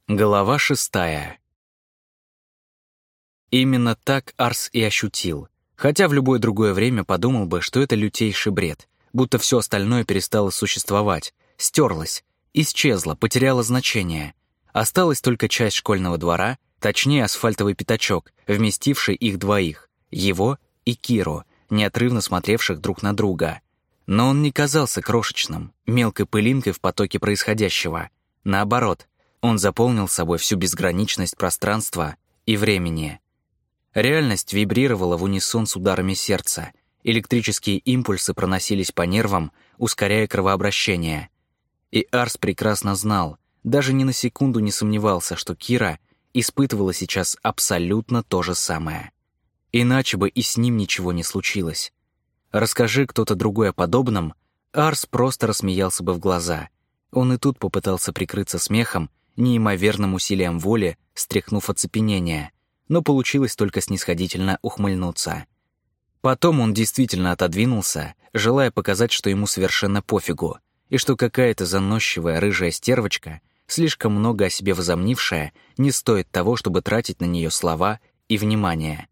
Глава 6. Именно так Арс и ощутил, хотя в любое другое время подумал бы, что это лютейший бред, будто все остальное перестало существовать, стерлось, исчезло, потеряло значение. Осталась только часть школьного двора, точнее асфальтовый пятачок, вместивший их двоих, его и Киру, неотрывно смотревших друг на друга. Но он не казался крошечным, мелкой пылинкой в потоке происходящего. Наоборот, он заполнил собой всю безграничность пространства и времени. Реальность вибрировала в унисон с ударами сердца. Электрические импульсы проносились по нервам, ускоряя кровообращение. И Арс прекрасно знал, даже ни на секунду не сомневался, что Кира испытывала сейчас абсолютно то же самое. Иначе бы и с ним ничего не случилось. Расскажи кто-то другой о подобном, Арс просто рассмеялся бы в глаза. Он и тут попытался прикрыться смехом, неимоверным усилием воли, стряхнув оцепенение, но получилось только снисходительно ухмыльнуться. Потом он действительно отодвинулся, желая показать, что ему совершенно пофигу, и что какая-то заносчивая рыжая стервочка, слишком много о себе возомнившая, не стоит того, чтобы тратить на нее слова и внимание.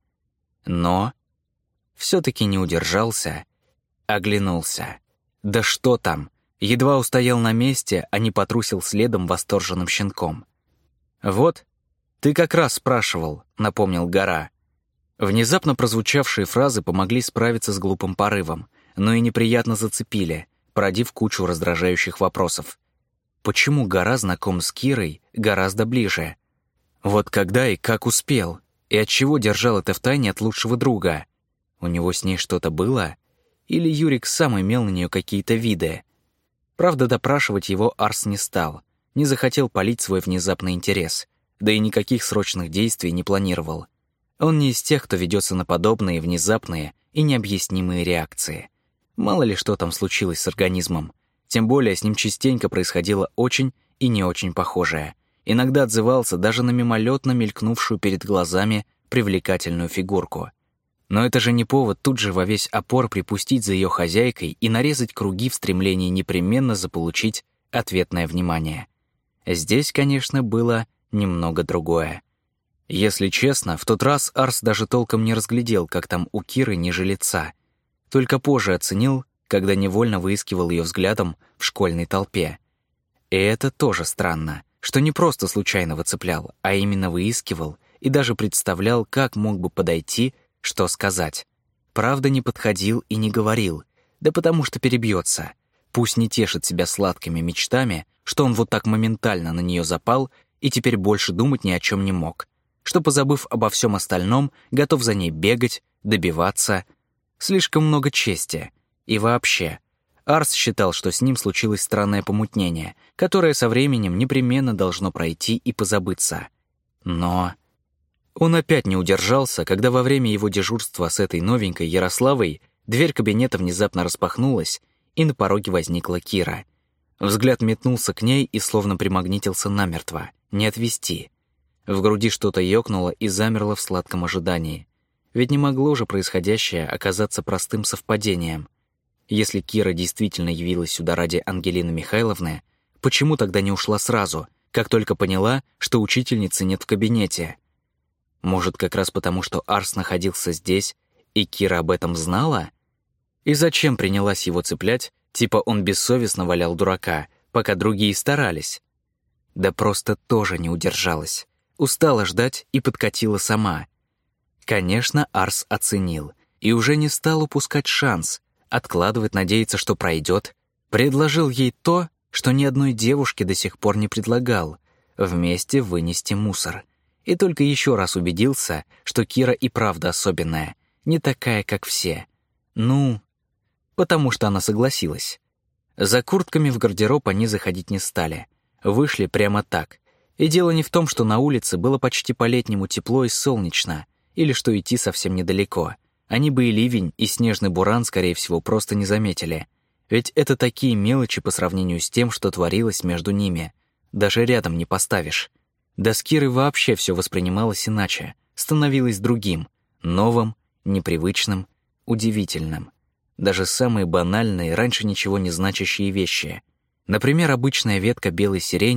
Но все-таки не удержался, оглянулся. Да что там! Едва устоял на месте, а не потрусил следом восторженным щенком. «Вот, ты как раз спрашивал», — напомнил Гора. Внезапно прозвучавшие фразы помогли справиться с глупым порывом, но и неприятно зацепили, породив кучу раздражающих вопросов. Почему Гора знаком с Кирой гораздо ближе? Вот когда и как успел? И отчего держал это в тайне от лучшего друга? У него с ней что-то было? Или Юрик сам имел на нее какие-то виды? Правда, допрашивать его Арс не стал, не захотел палить свой внезапный интерес, да и никаких срочных действий не планировал. Он не из тех, кто ведется на подобные внезапные и необъяснимые реакции. Мало ли что там случилось с организмом, тем более с ним частенько происходило очень и не очень похожее. Иногда отзывался даже на мимолетно мелькнувшую перед глазами привлекательную фигурку. Но это же не повод тут же во весь опор припустить за ее хозяйкой и нарезать круги в стремлении непременно заполучить ответное внимание. Здесь, конечно, было немного другое. Если честно, в тот раз Арс даже толком не разглядел, как там у Киры ниже лица. Только позже оценил, когда невольно выискивал ее взглядом в школьной толпе. И это тоже странно, что не просто случайно выцеплял, а именно выискивал и даже представлял, как мог бы подойти, что сказать. Правда, не подходил и не говорил, да потому что перебьется. Пусть не тешит себя сладкими мечтами, что он вот так моментально на нее запал и теперь больше думать ни о чем не мог, что, позабыв обо всем остальном, готов за ней бегать, добиваться. Слишком много чести. И вообще, Арс считал, что с ним случилось странное помутнение, которое со временем непременно должно пройти и позабыться. Но он опять не удержался, когда во время его дежурства с этой новенькой Ярославой дверь кабинета внезапно распахнулась, и на пороге возникла Кира. Взгляд метнулся к ней и словно примагнитился намертво. Не отвести. В груди что-то ёкнуло и замерло в сладком ожидании. Ведь не могло же происходящее оказаться простым совпадением. Если Кира действительно явилась сюда ради Ангелины Михайловны, почему тогда не ушла сразу, как только поняла, что учительницы нет в кабинете? Может, как раз потому, что Арс находился здесь, и Кира об этом знала? И зачем принялась его цеплять, типа он бессовестно валял дурака, пока другие старались? Да просто тоже не удержалась. Устала ждать и подкатила сама. Конечно, Арс оценил и уже не стал упускать шанс, откладывать, надеяться, что пройдет. Предложил ей то, что ни одной девушке до сих пор не предлагал — вместе вынести мусор. И только еще раз убедился, что Кира и правда особенная, не такая, как все. Ну, потому что она согласилась. За куртками в гардероб они заходить не стали. Вышли прямо так. И дело не в том, что на улице было почти по-летнему тепло и солнечно, или что идти совсем недалеко. Они бы и ливень, и снежный буран, скорее всего, просто не заметили. Ведь это такие мелочи по сравнению с тем, что творилось между ними. Даже рядом не поставишь. Да с Кирой вообще все воспринималось иначе, становилось другим, новым, непривычным, удивительным. Даже самые банальные, раньше ничего не значащие вещи. Например, обычная ветка белой сирени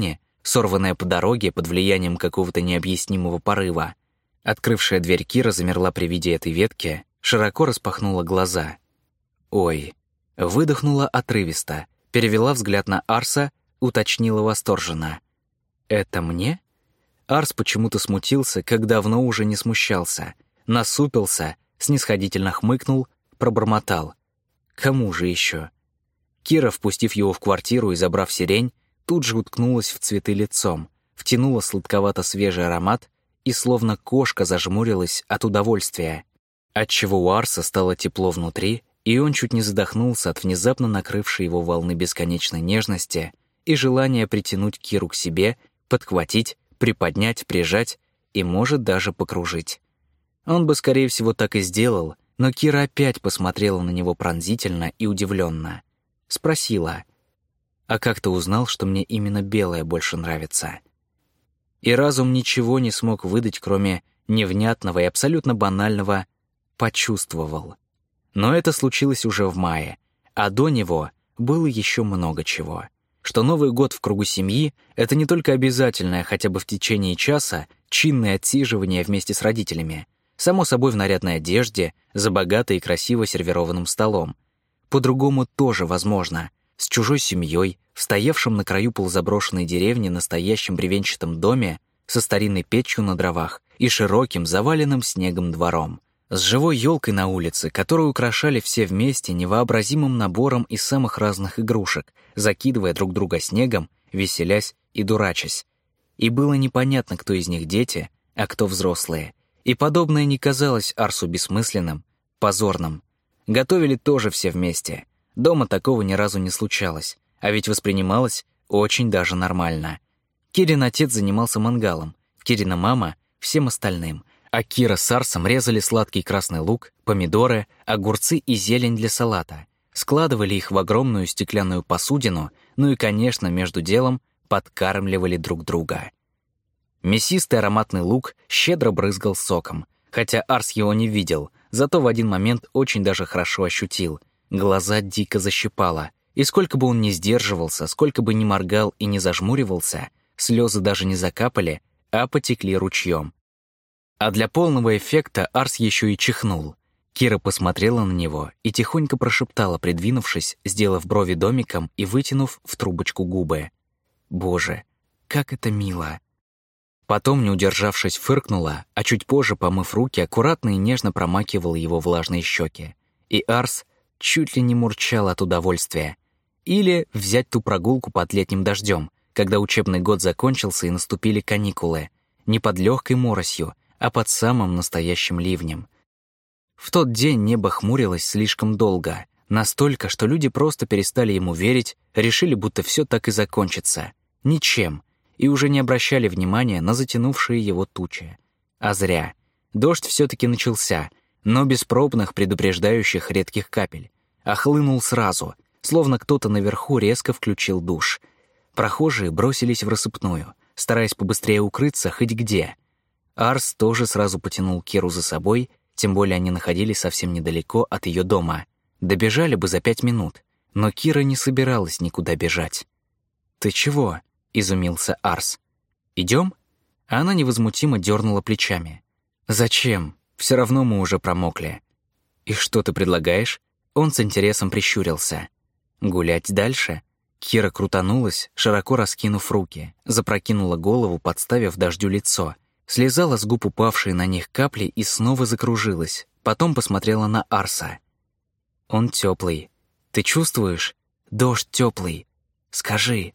сорванная по дороге под влиянием какого-то необъяснимого порыва. Открывшая дверь Кира замерла при виде этой ветки, широко распахнула глаза. «Ой!» Выдохнула отрывисто, перевела взгляд на Арса, уточнила восторженно. «Это мне?» Арс почему-то смутился, как давно уже не смущался. Насупился, снисходительно хмыкнул, пробормотал. «Кому же еще?» Кира, впустив его в квартиру и забрав сирень, тут же уткнулась в цветы лицом, втянула сладковато-свежий аромат и словно кошка зажмурилась от удовольствия, отчего у Арса стало тепло внутри, и он чуть не задохнулся от внезапно накрывшей его волны бесконечной нежности и желания притянуть Киру к себе, подхватить, приподнять, прижать и, может, даже покружить. Он бы, скорее всего, так и сделал, но Кира опять посмотрела на него пронзительно и удивленно. Спросила, «А как ты узнал, что мне именно белое больше нравится?» И разум ничего не смог выдать, кроме невнятного и абсолютно банального «почувствовал». Но это случилось уже в мае, а до него было еще много чего. Что Новый год в кругу семьи — это не только обязательное хотя бы в течение часа чинное отсиживание вместе с родителями, само собой в нарядной одежде, за богато и красиво сервированным столом. По-другому тоже возможно, с чужой семьей, в стоявшем на краю полузаброшенной деревни настоящем бревенчатом доме, со старинной печью на дровах и широким, заваленным снегом двором. С живой елкой на улице, которую украшали все вместе невообразимым набором из самых разных игрушек, закидывая друг друга снегом, веселясь и дурачась. И было непонятно, кто из них дети, а кто взрослые. И подобное не казалось Арсу бессмысленным, позорным. Готовили тоже все вместе. Дома такого ни разу не случалось, а ведь воспринималось очень даже нормально. Кирин отец занимался мангалом, Кирина мама — всем остальным, а Кира с Арсом резали сладкий красный лук, помидоры, огурцы и зелень для салата, складывали их в огромную стеклянную посудину, ну и, конечно, между делом подкармливали друг друга. Мясистый ароматный лук щедро брызгал соком, хотя Арс его не видел, зато в один момент очень даже хорошо ощутил. Глаза дико защипало, и сколько бы он ни сдерживался, сколько бы ни моргал и не зажмуривался, слезы даже не закапали, а потекли ручьем. А для полного эффекта Арс еще и чихнул. Кира посмотрела на него и тихонько прошептала, придвинувшись, сделав брови домиком и вытянув в трубочку губы. «Боже, как это мило!» Потом, не удержавшись, фыркнула, а чуть позже, помыв руки, аккуратно и нежно промакивала его влажные щеки. И Арс чуть ли не мурчал от удовольствия. Или взять ту прогулку под летним дождем, когда учебный год закончился и наступили каникулы, не под легкой моросью, а под самым настоящим ливнем. В тот день небо хмурилось слишком долго, настолько, что люди просто перестали ему верить, решили, будто все так и закончится. Ничем. И уже не обращали внимания на затянувшие его тучи. А зря. Дождь все-таки начался, но без пробных, предупреждающих редких капель. А хлынул сразу, словно кто-то наверху резко включил душ. Прохожие бросились в рассыпную, стараясь побыстрее укрыться хоть где. Арс тоже сразу потянул Киру за собой, тем более они находились совсем недалеко от ее дома. Добежали бы за 5 минут, но Кира не собиралась никуда бежать. «Ты чего?» — изумился Арс. «Идем?» Она невозмутимо дернула плечами. «Зачем? Все равно мы уже промокли». «И что ты предлагаешь?» Он с интересом прищурился. «Гулять дальше?» Кира крутанулась, широко раскинув руки, запрокинула голову, подставив дождю лицо, слезала с губ упавшие на них капли и снова закружилась, потом посмотрела на Арса. «Он теплый. Ты чувствуешь? Дождь теплый. Скажи».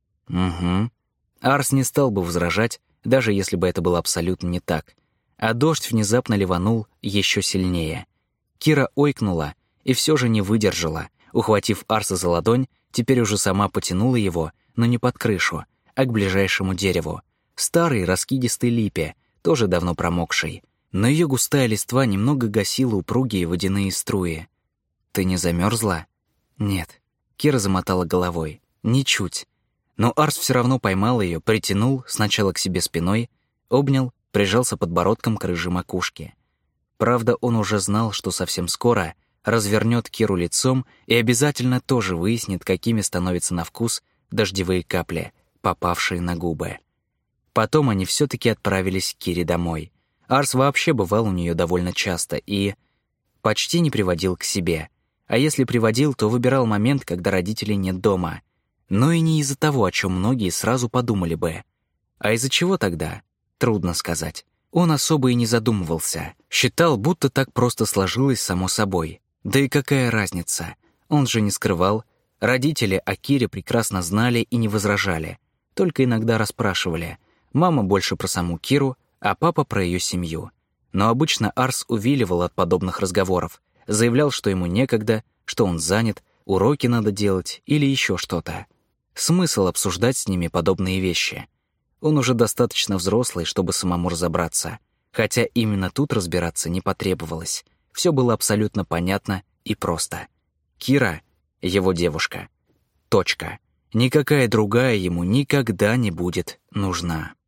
«Угу». Арс не стал бы возражать, даже если бы это было абсолютно не так. А дождь внезапно ливанул еще сильнее. Кира ойкнула и все же не выдержала, ухватив Арса за ладонь, теперь уже сама потянула его, но не под крышу, а к ближайшему дереву. Старой раскидистой липе, тоже давно промокшей. Но ее густая листва немного гасила упругие водяные струи. «Ты не замерзла?» «Нет». Кира замотала головой. «Ничуть». Но Арс все равно поймал ее, притянул сначала к себе спиной, обнял, прижался подбородком к рыжей макушке. Правда, он уже знал, что совсем скоро развернет Киру лицом и обязательно тоже выяснит, какими становятся на вкус дождевые капли, попавшие на губы. Потом они все-таки отправились к Кире домой. Арс вообще бывал у нее довольно часто и почти не приводил к себе. А если приводил, то выбирал момент, когда родителей нет дома. Но и не из-за того, о чем многие сразу подумали бы. А из-за чего тогда? Трудно сказать. Он особо и не задумывался. Считал, будто так просто сложилось само собой. Да и какая разница? Он же не скрывал. Родители о Кире прекрасно знали и не возражали. Только иногда расспрашивали. Мама больше про саму Киру, а папа про ее семью. Но обычно Арс увиливал от подобных разговоров. Заявлял, что ему некогда, что он занят, уроки надо делать или еще что-то. Смысл обсуждать с ними подобные вещи? Он уже достаточно взрослый, чтобы самому разобраться. Хотя именно тут разбираться не потребовалось. Все было абсолютно понятно и просто. Кира — его девушка. Точка. Никакая другая ему никогда не будет нужна.